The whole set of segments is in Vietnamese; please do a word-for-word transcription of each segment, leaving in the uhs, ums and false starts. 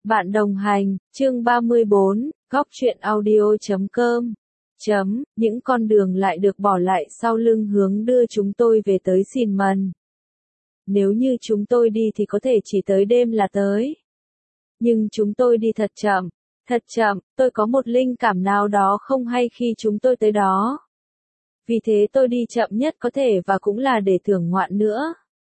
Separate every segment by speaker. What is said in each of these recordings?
Speaker 1: Bạn đồng hành, chương ba mươi bốn, góc truyện audio chấm com. Chấm, những con đường lại được bỏ lại sau lưng hướng đưa chúng tôi về tới Xìn Mần. Nếu như chúng tôi đi thì có thể chỉ tới đêm là tới. Nhưng chúng tôi đi thật chậm, thật chậm, tôi có một linh cảm nào đó không hay khi chúng tôi tới đó. Vì thế tôi đi chậm nhất có thể và cũng là để thưởng ngoạn nữa.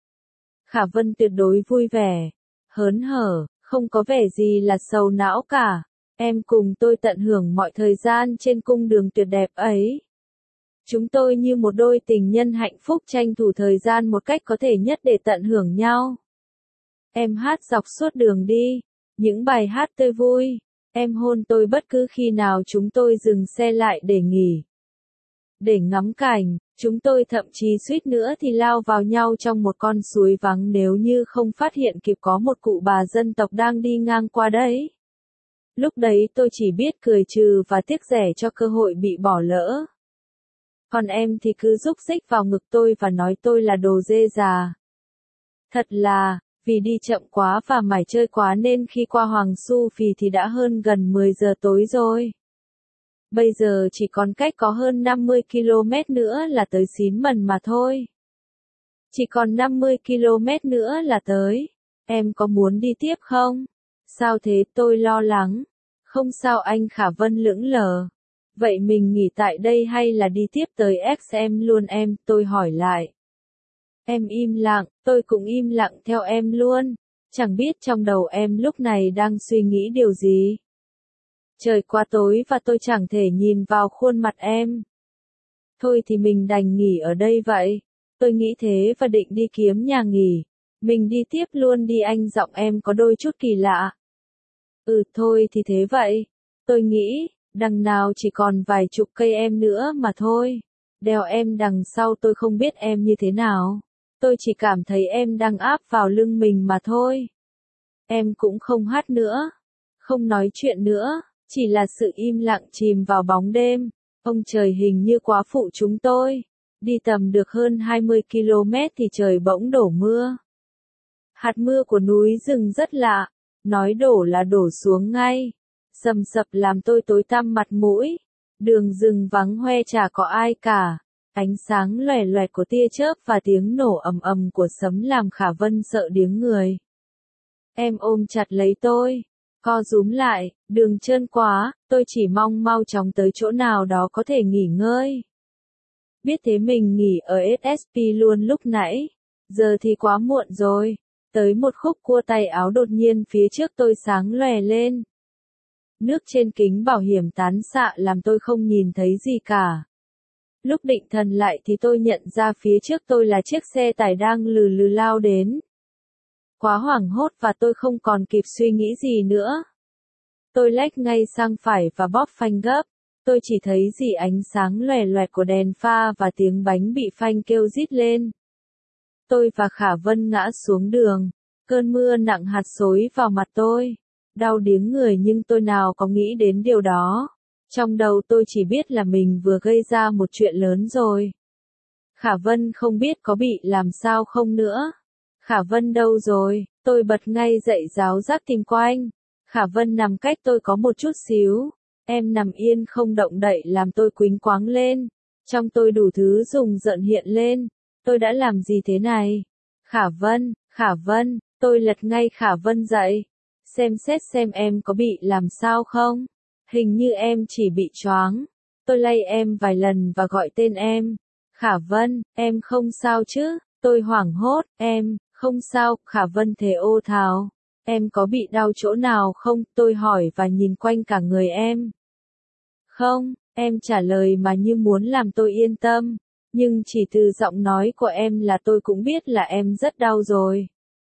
Speaker 1: Khả Vân tuyệt đối vui vẻ, hớn hở, không có vẻ gì là sầu não cả. Em cùng tôi tận hưởng mọi thời gian trên cung đường tuyệt đẹp ấy. Chúng tôi như một đôi tình nhân hạnh phúc tranh thủ thời gian một cách có thể nhất để tận hưởng nhau. Em hát dọc suốt đường đi, những bài hát tươi vui. Em hôn tôi bất cứ khi nào chúng tôi dừng xe lại để nghỉ. Để ngắm cảnh, chúng tôi thậm chí suýt nữa thì lao vào nhau trong một con suối vắng nếu như không phát hiện kịp có một cụ bà dân tộc đang đi ngang qua đấy. Lúc đấy tôi chỉ biết cười trừ và tiếc rẻ cho cơ hội bị bỏ lỡ. Còn em thì cứ rúc rích vào ngực tôi và nói tôi là đồ dê già. Thật là, vì đi chậm quá và mải chơi quá nên khi qua Hoàng Su Phì thì đã hơn gần mười giờ tối rồi. Bây giờ chỉ còn cách có hơn năm mươi ki lô mét nữa là tới Xín Mần mà thôi. Chỉ còn năm mươi ki lô mét nữa là tới. Em có muốn đi tiếp không? Sao thế, tôi lo lắng. Không sao anh, Khả Vân lững lờ. Vậy mình nghỉ tại đây hay là đi tiếp tới ích em luôn em, tôi hỏi lại. Em im lặng, tôi cũng im lặng theo em luôn. Chẳng biết trong đầu em lúc này đang suy nghĩ điều gì. Trời quá tối và tôi chẳng thể nhìn vào khuôn mặt em. Thôi thì mình đành nghỉ ở đây vậy. Tôi nghĩ thế và định đi kiếm nhà nghỉ. Mình đi tiếp luôn đi anh, giọng em có đôi chút kỳ lạ. Ừ thôi thì thế vậy. Tôi nghĩ, đằng nào chỉ còn vài chục cây em nữa mà thôi. Đeo em đằng sau tôi không biết em như thế nào. Tôi chỉ cảm thấy em đang áp vào lưng mình mà thôi. Em cũng không hát nữa. Không nói chuyện nữa. Chỉ là sự im lặng chìm vào bóng đêm. Ông trời hình như quá phụ chúng tôi. Đi tầm được hơn hai mươi ki lô mét thì trời bỗng đổ mưa. Hạt mưa của núi rừng rất lạ. Nói đổ là đổ xuống ngay. Sầm sập làm tôi tối tăm mặt mũi. Đường rừng vắng hoe chả có ai cả. Ánh sáng loè loẹt của tia chớp và tiếng nổ ầm ầm của sấm làm Khả Vân sợ điếng người. Em ôm chặt lấy tôi. Co rúm lại, đường trơn quá, tôi chỉ mong mau chóng tới chỗ nào đó có thể nghỉ ngơi. Biết thế mình nghỉ ở ét ét pê luôn lúc nãy. Giờ thì quá muộn rồi. Tới một khúc cua tay áo đột nhiên phía trước tôi sáng lòe lên. Nước trên kính bảo hiểm tán xạ làm tôi không nhìn thấy gì cả. Lúc định thần lại thì tôi nhận ra phía trước tôi là chiếc xe tải đang lừ lừ lao đến. Quá hoảng hốt và tôi không còn kịp suy nghĩ gì nữa. Tôi lách ngay sang phải và bóp phanh gấp. Tôi chỉ thấy gì ánh sáng loè loẹt của đèn pha và tiếng bánh bị phanh kêu rít lên. Tôi và Khả Vân ngã xuống đường. Cơn mưa nặng hạt xối vào mặt tôi. Đau điếng người nhưng tôi nào có nghĩ đến điều đó. Trong đầu tôi chỉ biết là mình vừa gây ra một chuyện lớn rồi. Khả Vân không biết có bị làm sao không nữa. Khả Vân đâu rồi? Tôi bật ngay dậy ráo rác tìm quanh. Khả Vân nằm cách tôi có một chút xíu. Em nằm yên không động đậy làm tôi quýnh quáng lên. Trong tôi đủ thứ rùng rợn hiện lên. Tôi đã làm gì thế này? Khả Vân, Khả Vân, tôi lật ngay Khả Vân dậy. Xem xét xem em có bị làm sao không? Hình như em chỉ bị choáng. Tôi lay em vài lần và gọi tên em. Khả Vân, em không sao chứ? Tôi hoảng hốt, em, không sao, Khả Vân thề ô thào. Em có bị đau chỗ nào không? Tôi hỏi và nhìn quanh cả người em. Không, em trả lời mà như muốn làm tôi yên tâm. Nhưng chỉ từ giọng nói của em là tôi cũng biết là em rất đau rồi.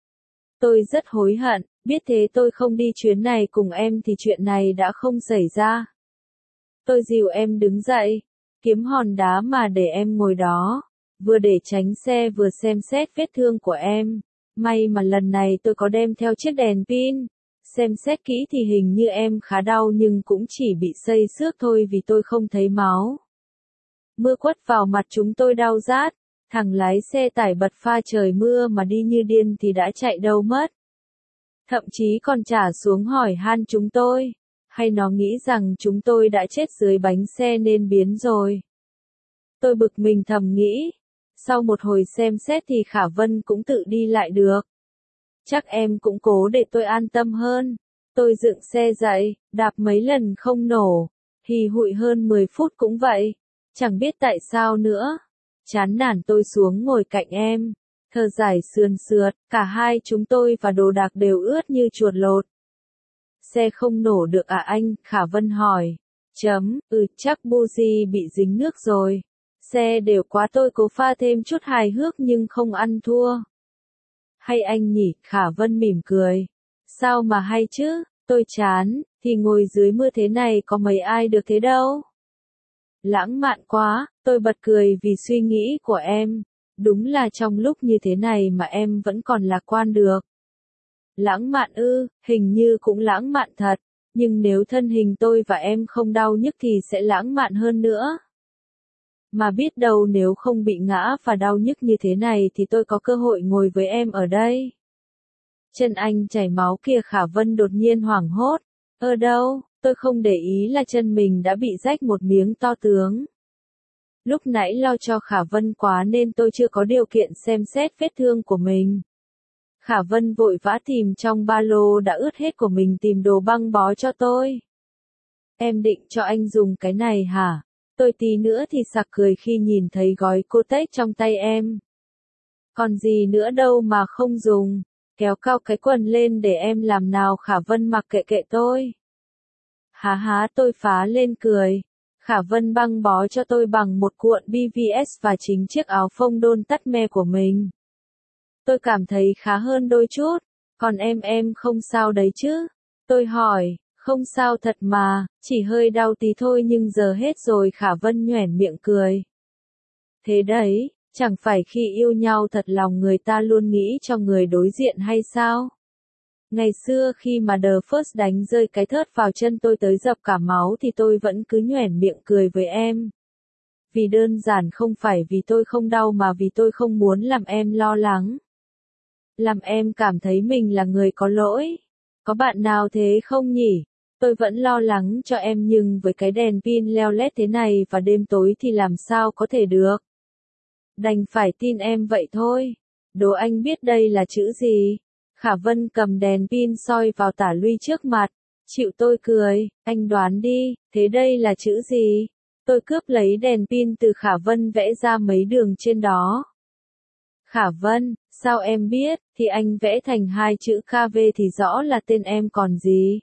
Speaker 1: Tôi rất hối hận, biết thế tôi không đi chuyến này cùng em thì chuyện này đã không xảy ra. Tôi dìu em đứng dậy, kiếm hòn đá mà để em ngồi đó, vừa để tránh xe vừa xem xét vết thương của em. May mà lần này tôi có đem theo chiếc đèn pin. Xem xét kỹ thì hình như em khá đau nhưng cũng chỉ bị xây xước thôi vì tôi không thấy máu. Mưa quất vào mặt chúng tôi đau rát. Thằng lái xe tải bật pha trời mưa mà đi như điên thì đã chạy đâu mất. Thậm chí còn trả xuống hỏi han chúng tôi. Hay nó nghĩ rằng chúng tôi đã chết dưới bánh xe nên biến rồi. Tôi bực mình thầm nghĩ. Sau một hồi xem xét thì Khả Vân cũng tự đi lại được. Chắc em cũng cố để tôi an tâm hơn. Tôi dựng xe dậy, đạp mấy lần không nổ. Hì hụi hơn mười phút cũng vậy. Chẳng biết tại sao nữa. Chán nản tôi xuống ngồi cạnh em. Thở dài sườn sượt, cả hai chúng tôi và đồ đạc đều ướt như chuột lột. Xe không nổ được à anh? Khả Vân hỏi. Chấm, ừ chắc buji bị dính nước rồi. Xe đều quá, tôi cố pha thêm chút hài hước nhưng không ăn thua. Hay anh nhỉ? Khả Vân mỉm cười. Sao mà hay chứ? Tôi chán, thì ngồi dưới mưa thế này có mấy ai được thế đâu. Lãng mạn quá, tôi bật cười vì suy nghĩ của em. Đúng là trong lúc như thế này mà em vẫn còn lạc quan được. Lãng mạn ư, hình như cũng lãng mạn thật. Nhưng nếu thân hình tôi và em không đau nhức thì sẽ lãng mạn hơn nữa. Mà biết đâu nếu không bị ngã và đau nhức như thế này thì tôi có cơ hội ngồi với em ở đây. Chân anh chảy máu kìa. Khả Vân đột nhiên hoảng hốt. Ở đâu? Tôi không để ý là chân mình đã bị rách một miếng to tướng. Lúc nãy lo cho Khả Vân quá nên tôi chưa có điều kiện xem xét vết thương của mình. Khả Vân vội vã tìm trong ba lô đã ướt hết của mình tìm đồ băng bó cho tôi. Em định cho anh dùng cái này hả? Tôi tí nữa thì sặc cười khi nhìn thấy gói Kotex trong tay em. Còn gì nữa đâu mà không dùng. Kéo cao cái quần lên để em làm nào. Khả Vân mặc kệ kệ tôi. Há há tôi phá lên cười. Khả Vân băng bó cho tôi bằng một cuộn bê vê ét và chính chiếc áo phông đôn tắt me của mình. Tôi cảm thấy khá hơn đôi chút. Còn em em không sao đấy chứ? Tôi hỏi. Không sao thật mà, chỉ hơi đau tí thôi nhưng giờ hết rồi. Khả Vân nhoẻn miệng cười. Thế đấy, chẳng phải khi yêu nhau thật lòng người ta luôn nghĩ cho người đối diện hay sao? Ngày xưa khi mà The First đánh rơi cái thớt vào chân tôi tới dập cả máu thì tôi vẫn cứ nhoẻn miệng cười với em. Vì đơn giản không phải vì tôi không đau mà vì tôi không muốn làm em lo lắng. Làm em cảm thấy mình là người có lỗi. Có bạn nào thế không nhỉ? Tôi vẫn lo lắng cho em nhưng với cái đèn pin leo lét thế này và đêm tối thì làm sao có thể được. Đành phải tin em vậy thôi. Đố anh biết đây là chữ gì? Khả Vân cầm đèn pin soi vào tả luy trước mặt. Chịu tôi cười, anh đoán đi, thế đây là chữ gì? Tôi cướp lấy đèn pin từ Khả Vân vẽ ra mấy đường trên đó. Khả Vân, sao em biết? Thì anh vẽ thành hai chữ ca vê thì rõ là tên em còn gì?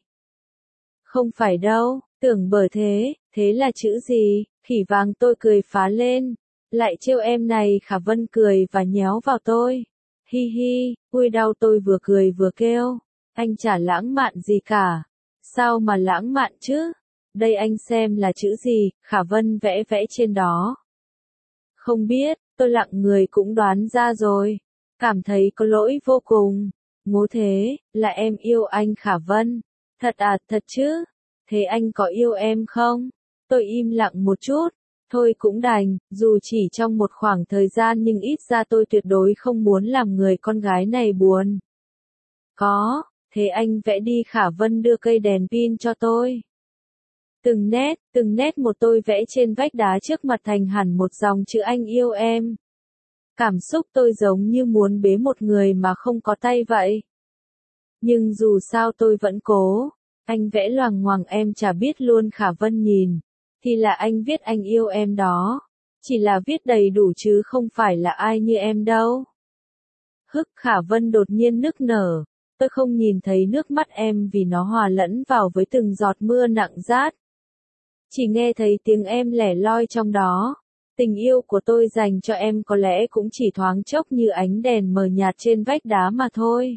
Speaker 1: Không phải đâu, tưởng bở thế, thế là chữ gì? Khỉ vàng. Tôi cười phá lên. Lại trêu em này. Khả Vân cười và nhéo vào tôi. Hi hi, ui đau. Tôi vừa cười vừa kêu. Anh chả lãng mạn gì cả. Sao mà lãng mạn chứ? Đây anh xem là chữ gì? Khả Vân vẽ vẽ trên đó. Không biết, tôi lặng người cũng đoán ra rồi. Cảm thấy có lỗi vô cùng. Ngố thế, là em yêu anh Khả Vân. Thật à, thật chứ? Thế anh có yêu em không? Tôi im lặng một chút. Thôi cũng đành, dù chỉ trong một khoảng thời gian nhưng ít ra tôi tuyệt đối không muốn làm người con gái này buồn. Có, thế anh vẽ đi. Khả Vân đưa cây đèn pin cho tôi. Từng nét, từng nét một tôi vẽ trên vách đá trước mặt thành hẳn một dòng chữ anh yêu em. Cảm xúc tôi giống như muốn bế một người mà không có tay vậy. Nhưng dù sao tôi vẫn cố. Anh vẽ loằng ngoằng em chả biết luôn. Khả Vân nhìn. Thì là anh viết anh yêu em đó. Chỉ là viết đầy đủ chứ không phải là ai như em đâu. Hức. Khả Vân đột nhiên nức nở. Tôi không nhìn thấy nước mắt em vì nó hòa lẫn vào với từng giọt mưa nặng rát. Chỉ nghe thấy tiếng em lẻ loi trong đó. Tình yêu của tôi dành cho em có lẽ cũng chỉ thoáng chốc như ánh đèn mờ nhạt trên vách đá mà thôi.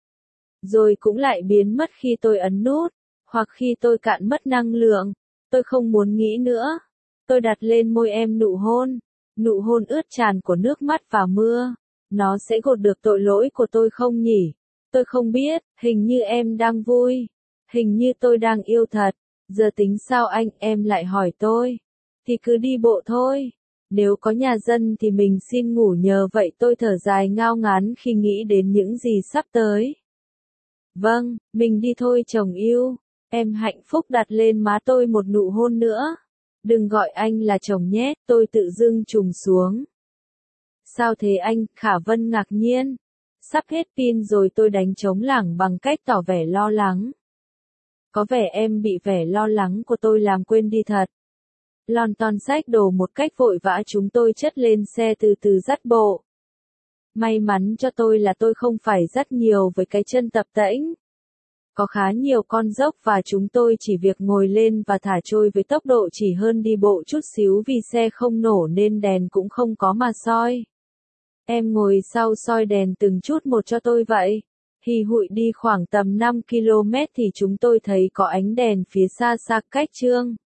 Speaker 1: Rồi cũng lại biến mất khi tôi ấn nút, hoặc khi tôi cạn mất năng lượng. Tôi không muốn nghĩ nữa. Tôi đặt lên môi em nụ hôn. Nụ hôn ướt tràn của nước mắt và mưa. Nó sẽ gột được tội lỗi của tôi không nhỉ? Tôi không biết, hình như em đang vui. Hình như tôi đang yêu thật. Giờ tính sao anh? Em lại hỏi tôi. Thì cứ đi bộ thôi. Nếu có nhà dân thì mình xin ngủ nhờ vậy. Tôi thở dài ngao ngán khi nghĩ đến những gì sắp tới. Vâng, mình đi thôi chồng yêu. Em hạnh phúc đặt lên má tôi một nụ hôn nữa. Đừng gọi anh là chồng nhé, tôi tự dưng trùng xuống. Sao thế anh? Khả Vân ngạc nhiên. Sắp hết pin rồi, tôi đánh trống lảng bằng cách tỏ vẻ lo lắng. Có vẻ em bị vẻ lo lắng của tôi làm quên đi thật. Lon ton xách đồ một cách vội vã, chúng tôi chất lên xe từ từ dắt bộ. May mắn cho tôi là tôi không phải dắt nhiều với cái chân tập tễnh. Có khá nhiều con dốc và chúng tôi chỉ việc ngồi lên và thả trôi với tốc độ chỉ hơn đi bộ chút xíu vì xe không nổ nên đèn cũng không có mà soi. Em ngồi sau soi đèn từng chút một cho tôi vậy. Hì hụi đi khoảng tầm năm ki lô mét thì chúng tôi thấy có ánh đèn phía xa xa cách Trương.